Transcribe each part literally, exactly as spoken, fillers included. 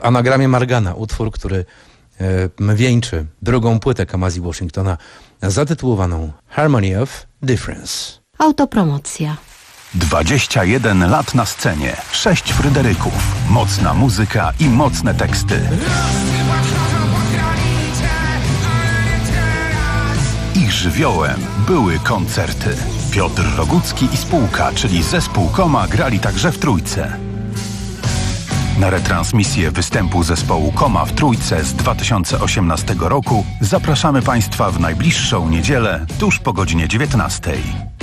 anagramie Margana, utwór, który e, wieńczy drugą płytę Kamasi Washingtona zatytułowaną Harmony of Difference. Autopromocja. dwadzieścia jeden lat na scenie, sześć Fryderyków, mocna muzyka i mocne teksty. Ich żywiołem były koncerty. Piotr Rogucki i spółka, czyli zespół Koma, grali także w Trójce. Na retransmisję występu zespołu Koma w Trójce z dwa tysiące osiemnastego roku zapraszamy Państwa w najbliższą niedzielę tuż po godzinie dziewiętnastej.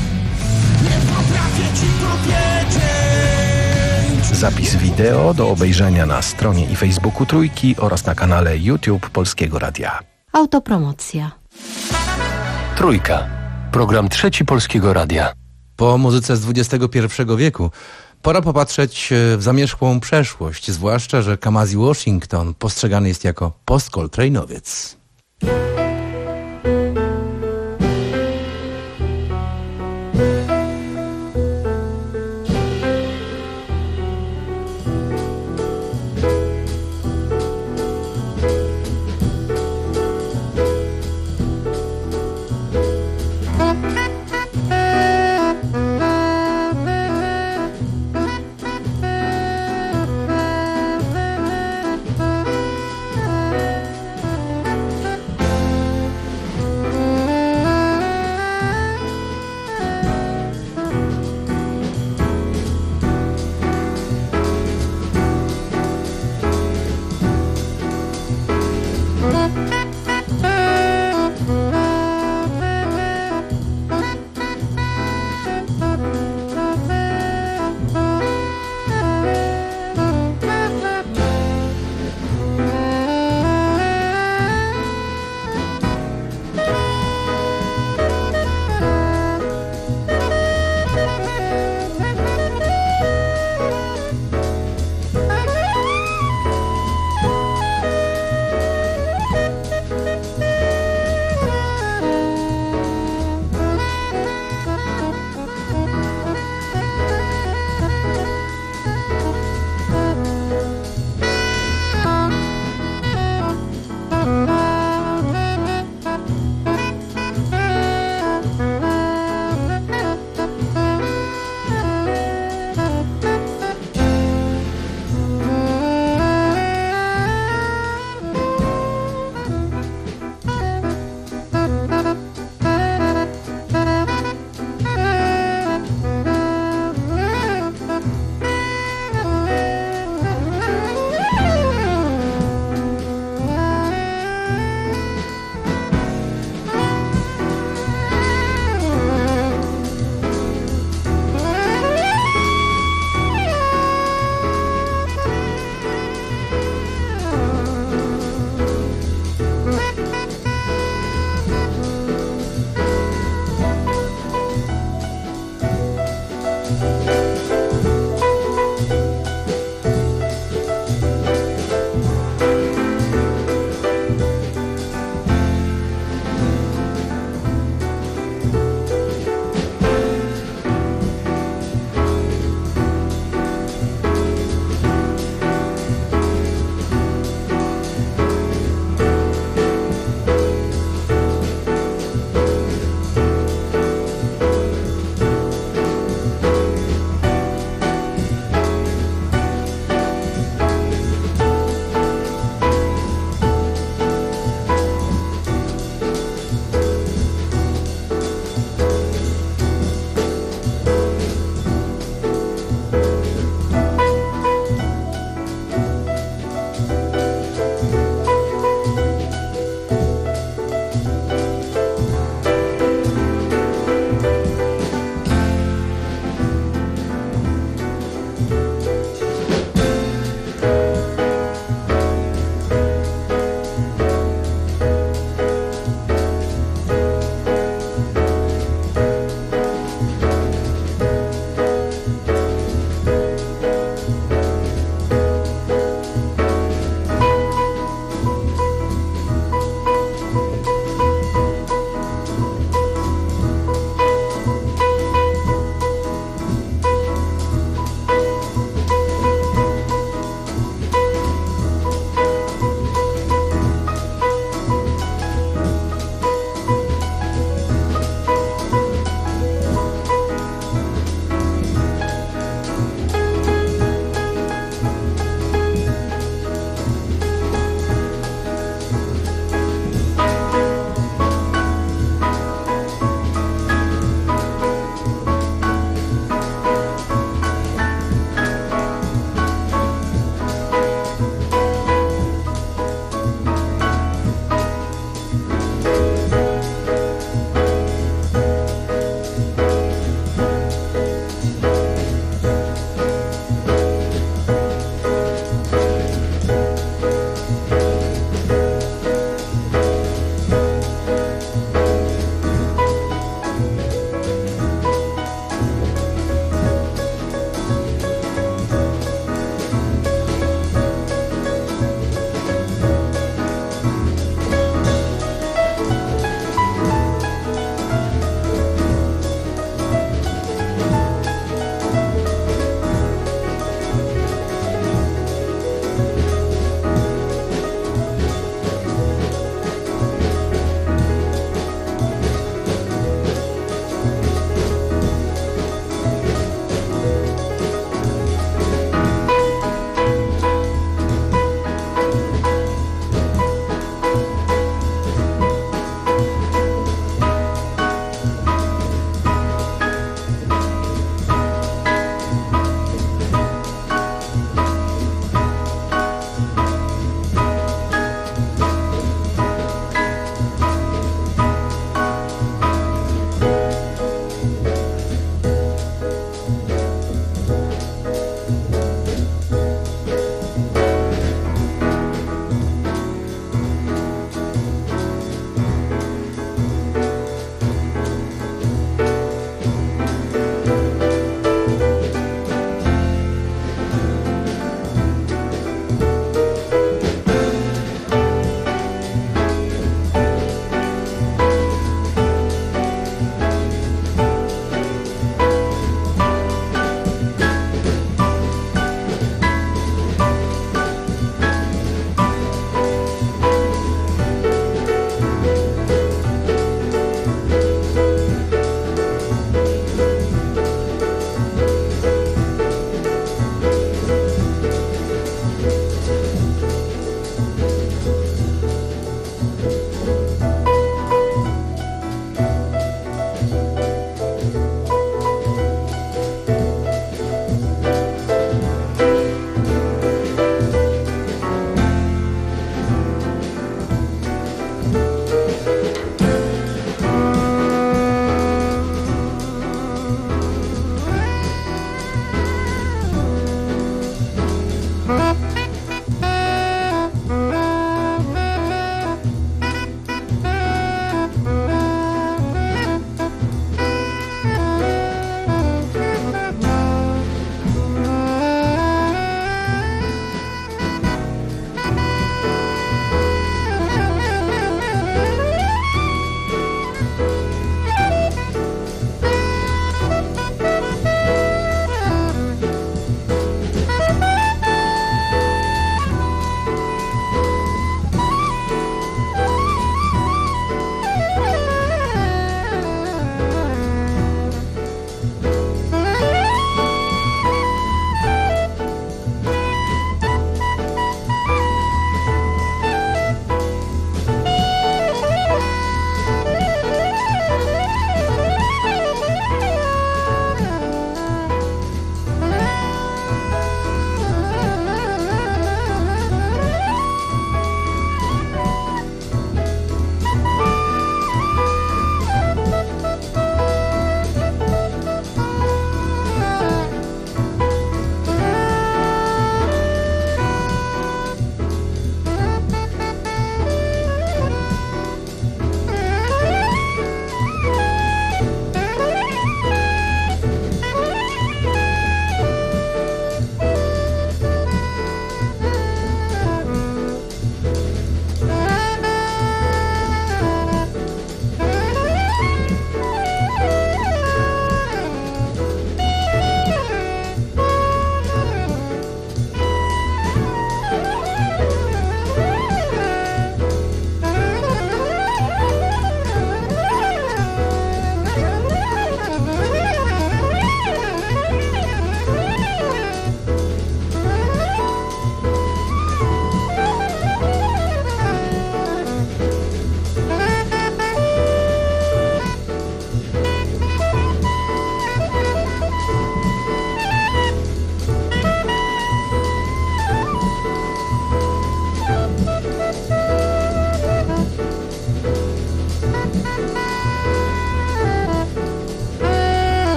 Zapis wideo do obejrzenia na stronie i Facebooku Trójki oraz na kanale YouTube Polskiego Radia. Autopromocja. Trójka. Program Trzeci Polskiego Radia. Po muzyce z dwudziestego pierwszego wieku pora popatrzeć w zamierzchłą przeszłość, zwłaszcza, że Kamasi Washington postrzegany jest jako post-Coltrane'owiec.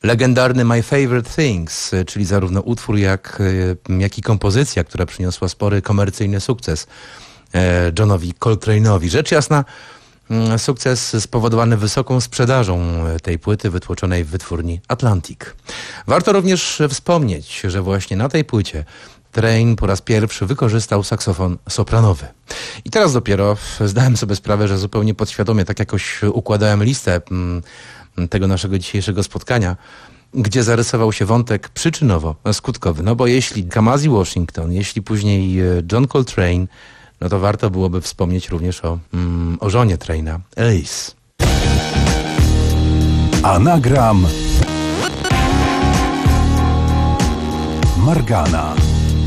Legendarny My Favorite Things, czyli zarówno utwór, jak, jak i kompozycja, która przyniosła spory komercyjny sukces Johnowi Coltrane'owi. Rzecz jasna, sukces spowodowany wysoką sprzedażą tej płyty wytłoczonej w wytwórni Atlantic. Warto również wspomnieć, że właśnie na tej płycie Train po raz pierwszy wykorzystał saksofon sopranowy. I teraz dopiero zdałem sobie sprawę, że zupełnie podświadomie tak jakoś układałem listę tego naszego dzisiejszego spotkania, gdzie zarysował się wątek przyczynowo-skutkowy. No bo jeśli Kamasi Washington, jeśli później John Coltrane, no to warto byłoby wspomnieć również o, mm, o żonie Traina, Alice. Anagram Margana.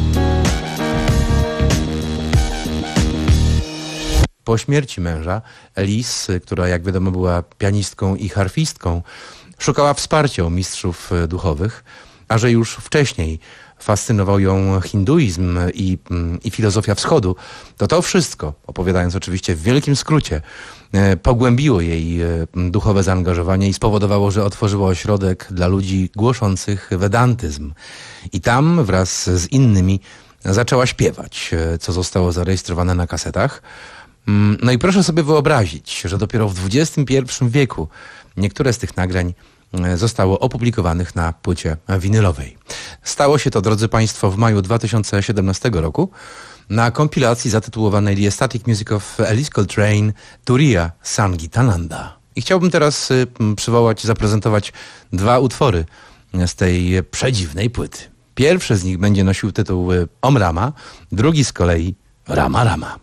Po śmierci męża, Alice, która jak wiadomo była pianistką i harfistką, szukała wsparcia u mistrzów duchowych, a że już wcześniej fascynował ją hinduizm i, i filozofia wschodu, to to wszystko, opowiadając oczywiście w wielkim skrócie, pogłębiło jej duchowe zaangażowanie i spowodowało, że otworzyła ośrodek dla ludzi głoszących wedantyzm. I tam wraz z innymi zaczęła śpiewać, co zostało zarejestrowane na kasetach. No i proszę sobie wyobrazić, że dopiero w dwudziestym pierwszym wieku niektóre z tych nagrań zostało opublikowanych na płycie winylowej. Stało się to, drodzy Państwo, w maju dwa tysiące siedemnastego roku na kompilacji zatytułowanej The Ecstatic Music of Alice Coltrane Turiya Sangeetananda. I chciałbym teraz y, przywołać, zaprezentować dwa utwory z tej przedziwnej płyty. Pierwszy z nich będzie nosił tytuł Om Rama, drugi z kolei Rama Rama.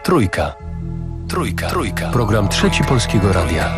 Trójka. Trójka. Trójka. Program Trzeci Polskiego Radia.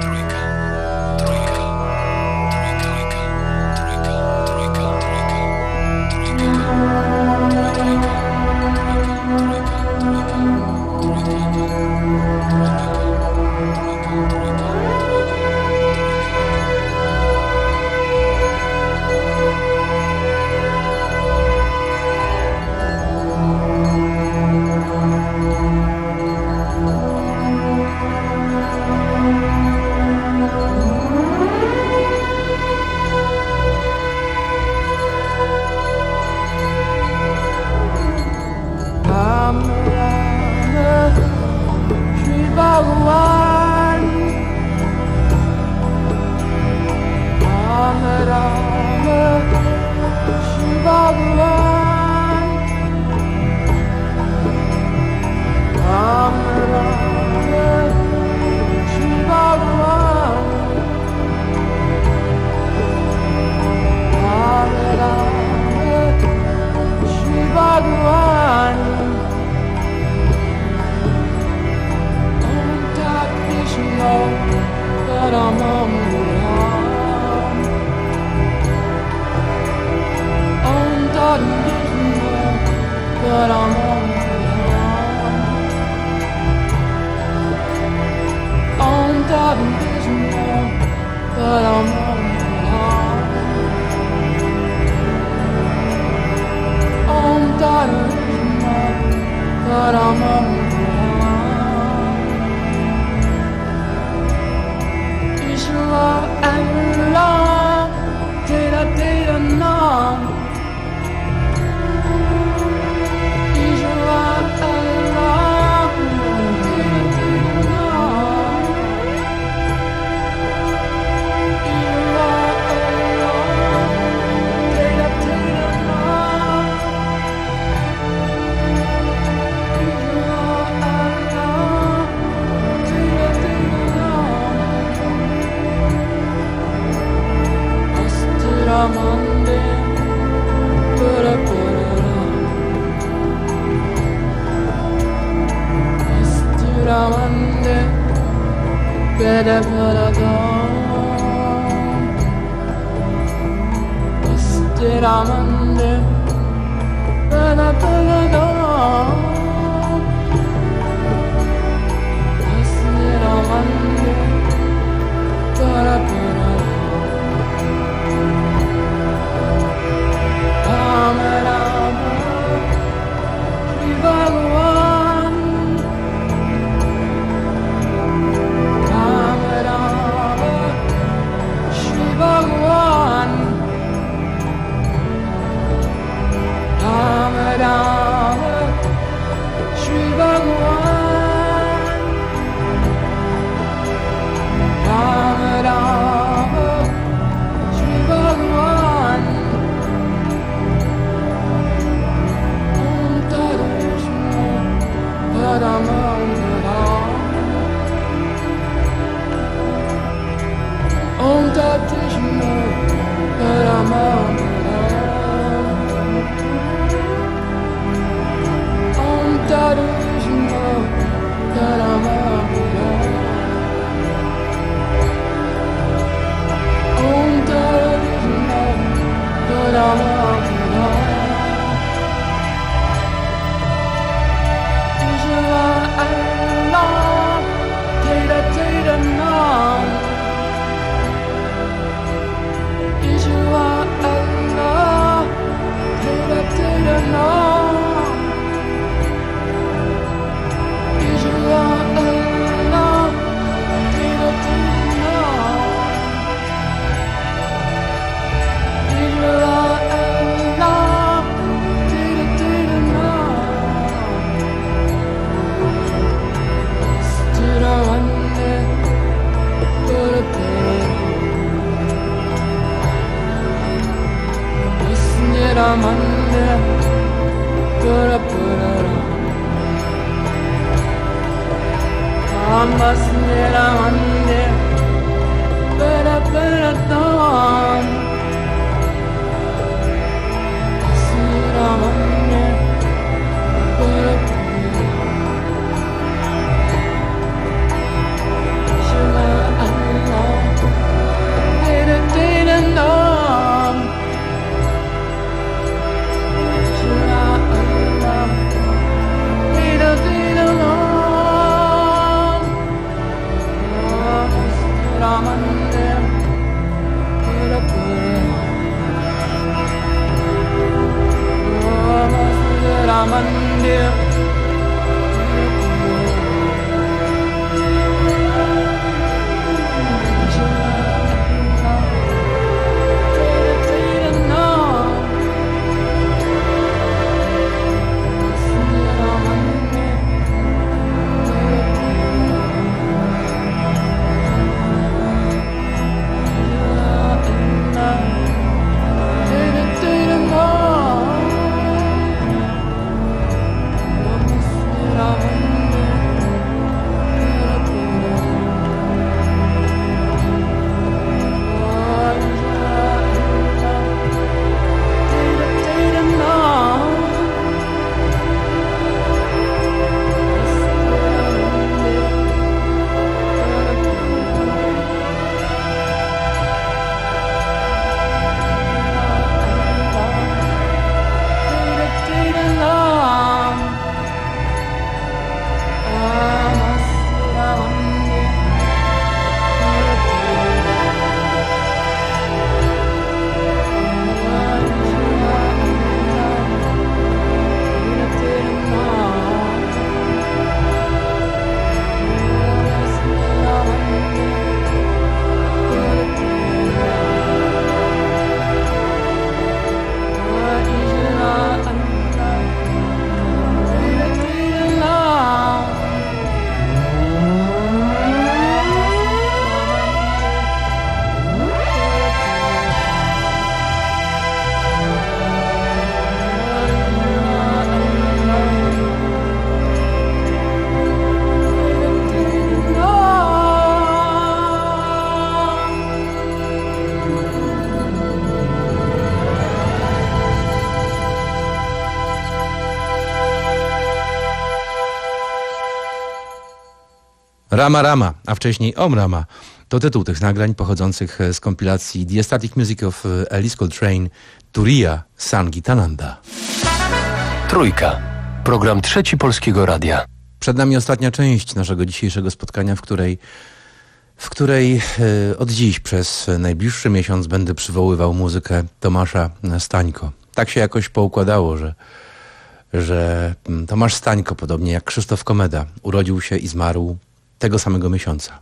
Rama Rama, a wcześniej Om Rama. To tytuł tych nagrań pochodzących z kompilacji The Ecstatic Music of Alice Coltrane, Turiya Sangeetananda. Trójka. Program Trzeci Polskiego Radia. Przed nami ostatnia część naszego dzisiejszego spotkania, w której, w której e, od dziś przez najbliższy miesiąc będę przywoływał muzykę Tomasza Stańko. Tak się jakoś poukładało, że, że Tomasz Stańko, podobnie jak Krzysztof Komeda, urodził się i zmarł tego samego miesiąca.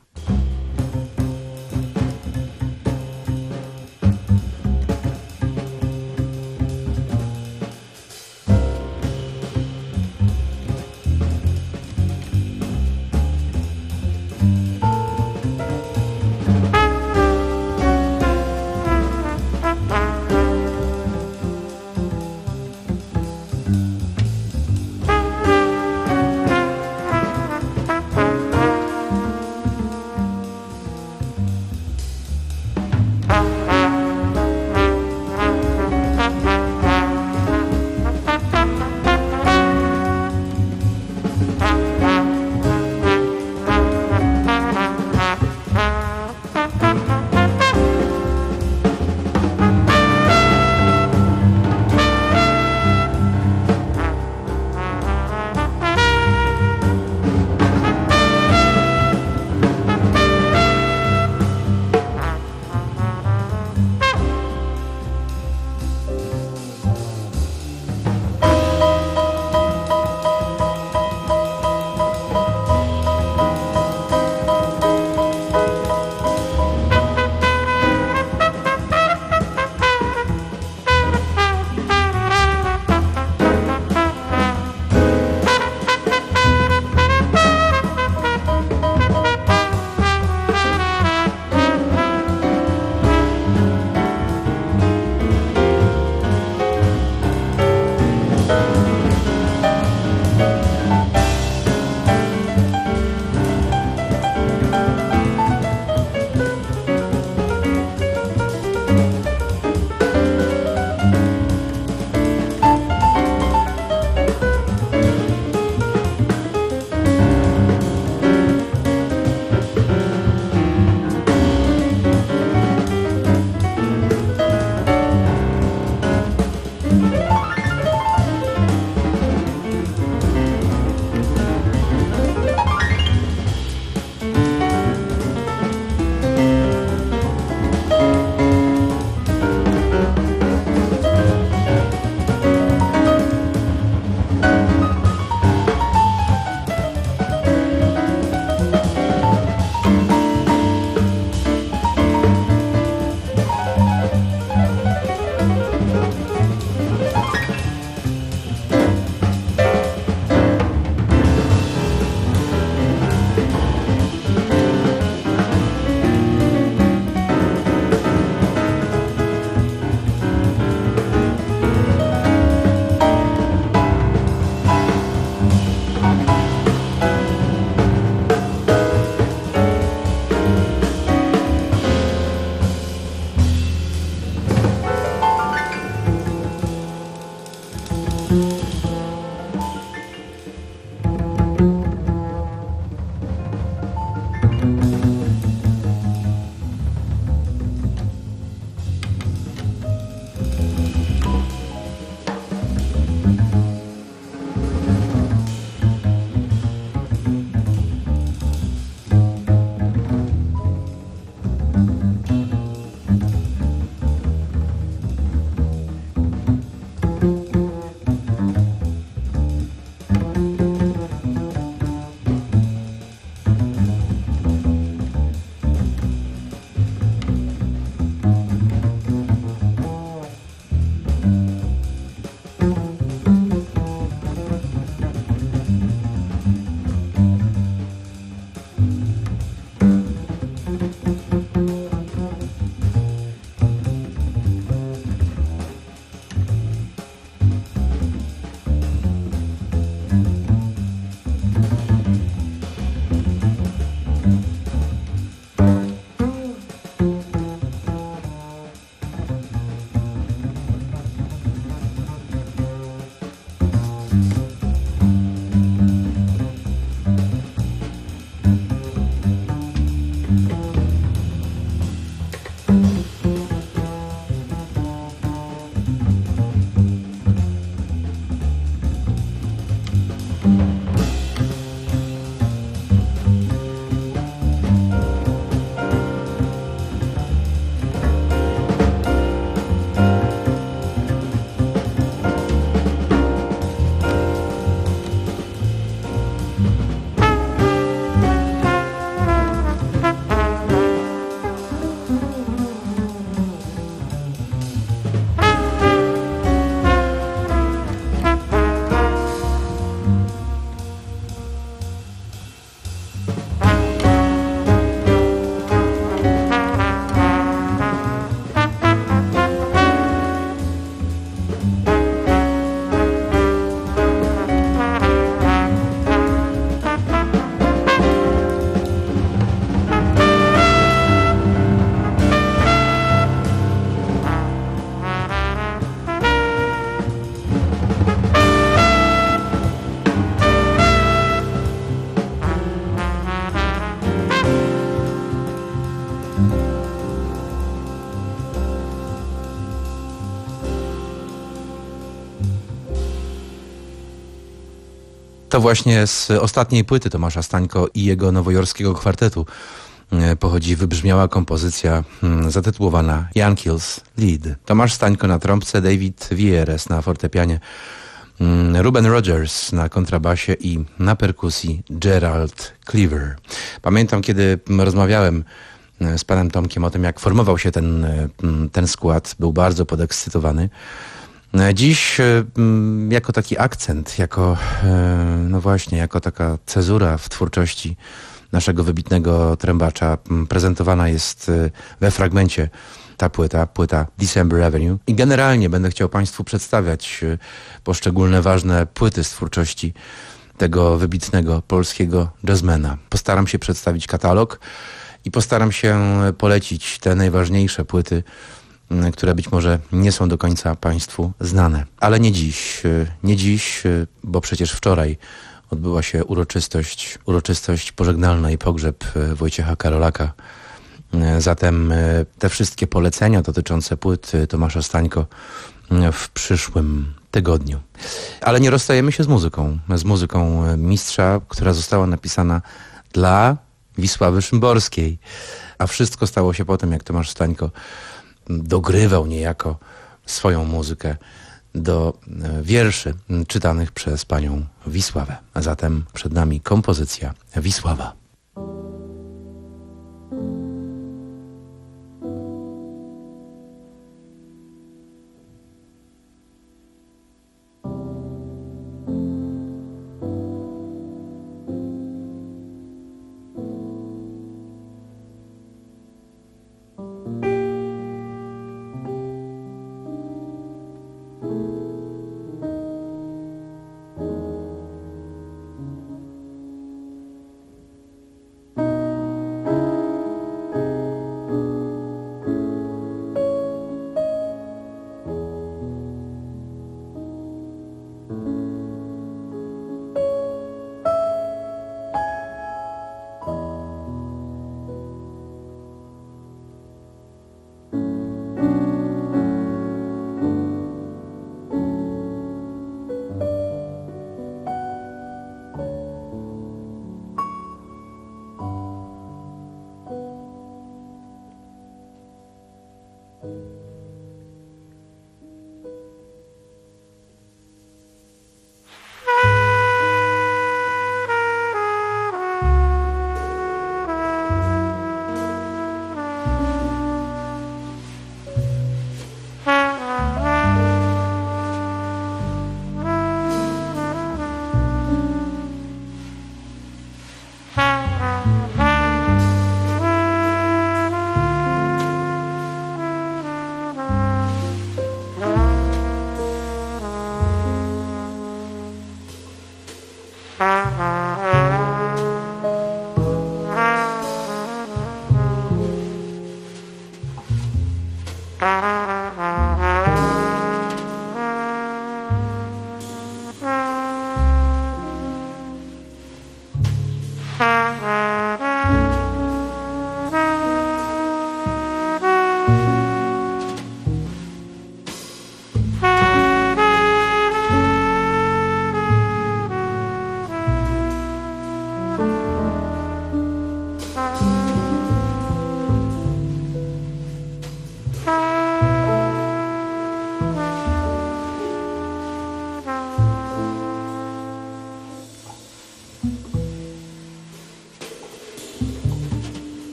To właśnie z ostatniej płyty Tomasza Stańko i jego nowojorskiego kwartetu pochodzi wybrzmiała kompozycja zatytułowana Yankees Lead. Tomasz Stańko na trąbce, David Vieres na fortepianie, Ruben Rogers na kontrabasie i na perkusji Gerald Cleaver. Pamiętam, kiedy rozmawiałem z panem Tomkiem o tym, jak formował się ten, ten skład. Był bardzo podekscytowany. Dziś jako taki akcent, jako, no właśnie, jako taka cezura w twórczości naszego wybitnego trębacza prezentowana jest we fragmencie ta płyta, płyta December Avenue. I generalnie będę chciał Państwu przedstawiać poszczególne ważne płyty z twórczości tego wybitnego polskiego jazzmana. Postaram się przedstawić katalog i postaram się polecić te najważniejsze płyty, które być może nie są do końca Państwu znane. Ale nie dziś, nie dziś, bo przecież wczoraj odbyła się uroczystość, uroczystość pożegnalna i pogrzeb Wojciecha Karolaka. Zatem te wszystkie polecenia dotyczące płyt Tomasza Stańko w przyszłym tygodniu. Ale nie rozstajemy się z muzyką. Z muzyką mistrza, która została napisana dla Wisławy Szymborskiej. A wszystko stało się po tym, jak Tomasz Stańko dogrywał niejako swoją muzykę do wierszy czytanych przez panią Wisławę. A zatem przed nami kompozycja Wisława.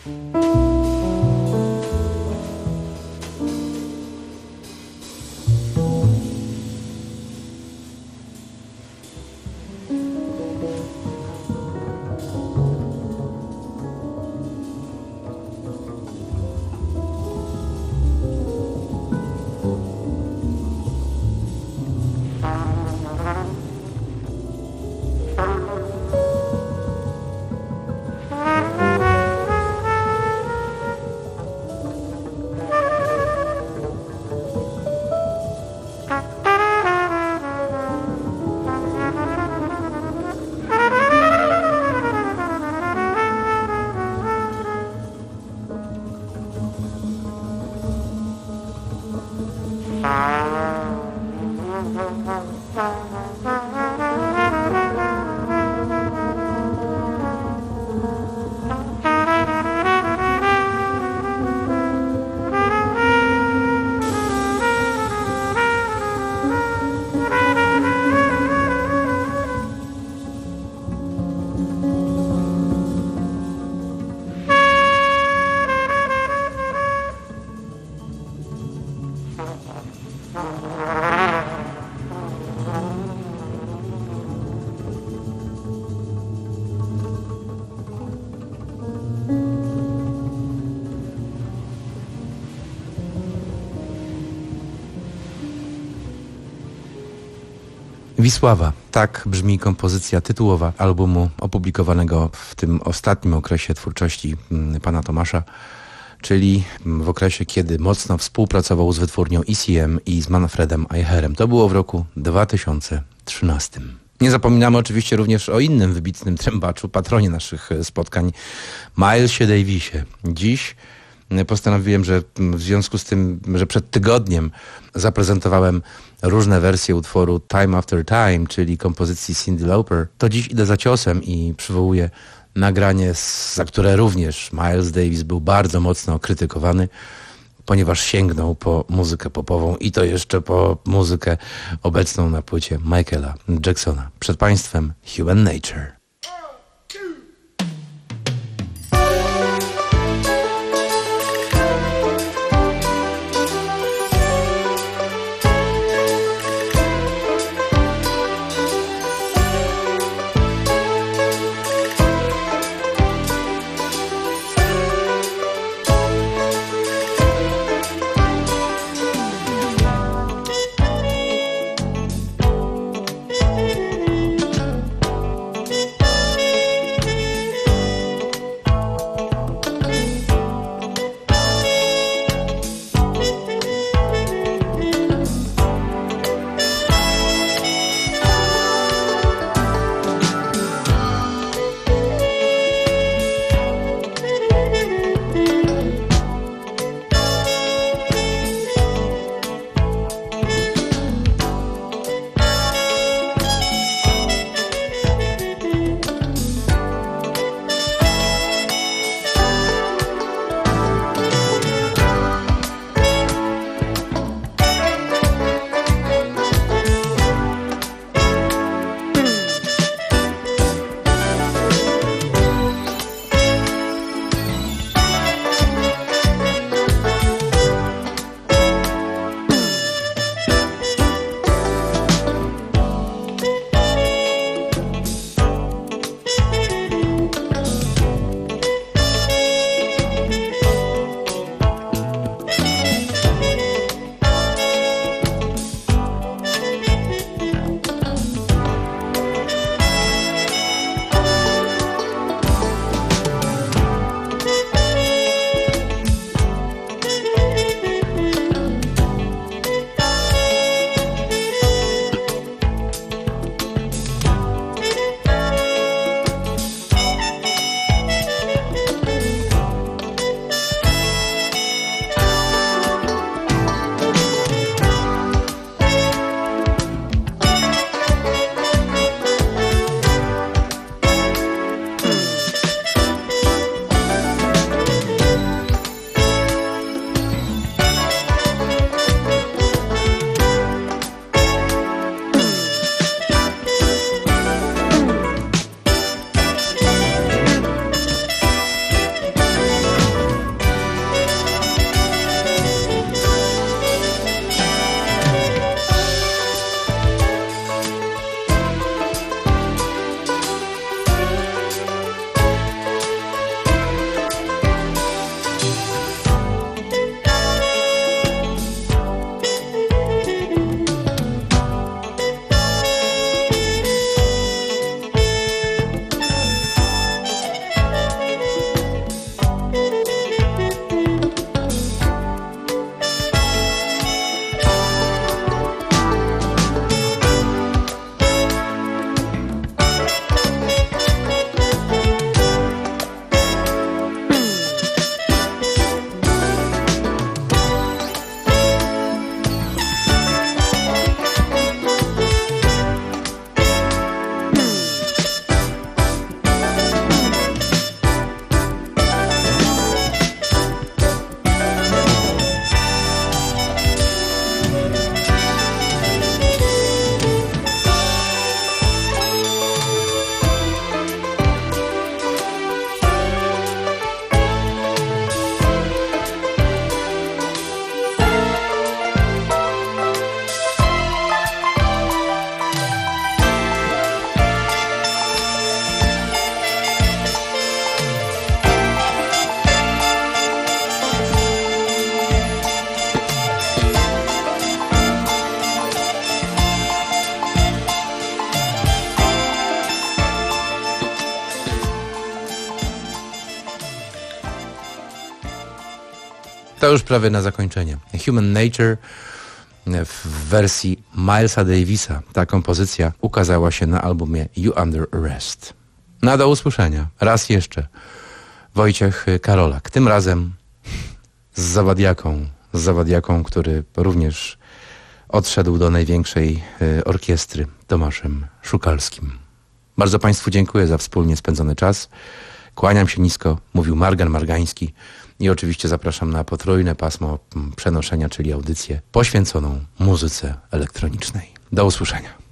Wisława. Tak brzmi kompozycja tytułowa albumu opublikowanego w tym ostatnim okresie twórczości pana Tomasza, czyli w okresie, kiedy mocno współpracował z wytwórnią E C M i z Manfredem Eicherem. To było w roku dwa tysiące trzynastym. Nie zapominamy oczywiście również o innym wybitnym trębaczu, patronie naszych spotkań, Milesie Davisie. Dziś postanowiłem, że w związku z tym, że przed tygodniem zaprezentowałem różne wersje utworu Time After Time, czyli kompozycji Cyndi Lauper, to dziś idę za ciosem i przywołuję nagranie, za które również Miles Davis był bardzo mocno krytykowany, ponieważ sięgnął po muzykę popową i to jeszcze po muzykę obecną na płycie Michaela Jacksona. Przed Państwem Human Nature. Beep. To już prawie na zakończenie. Human Nature w wersji Milesa Davisa. Ta kompozycja ukazała się na albumie You Under Arrest. No do usłyszenia. Raz jeszcze. Wojciech Karolak. Tym razem z Zawadiaką. Z Zawadiaką, który również odszedł do największej orkiestry, Tomaszem Szukalskim. Bardzo Państwu dziękuję za wspólnie spędzony czas. Kłaniam się nisko, mówił Margan Margański i oczywiście zapraszam na potrójne pasmo przenoszenia, czyli audycję poświęconą muzyce elektronicznej. Do usłyszenia.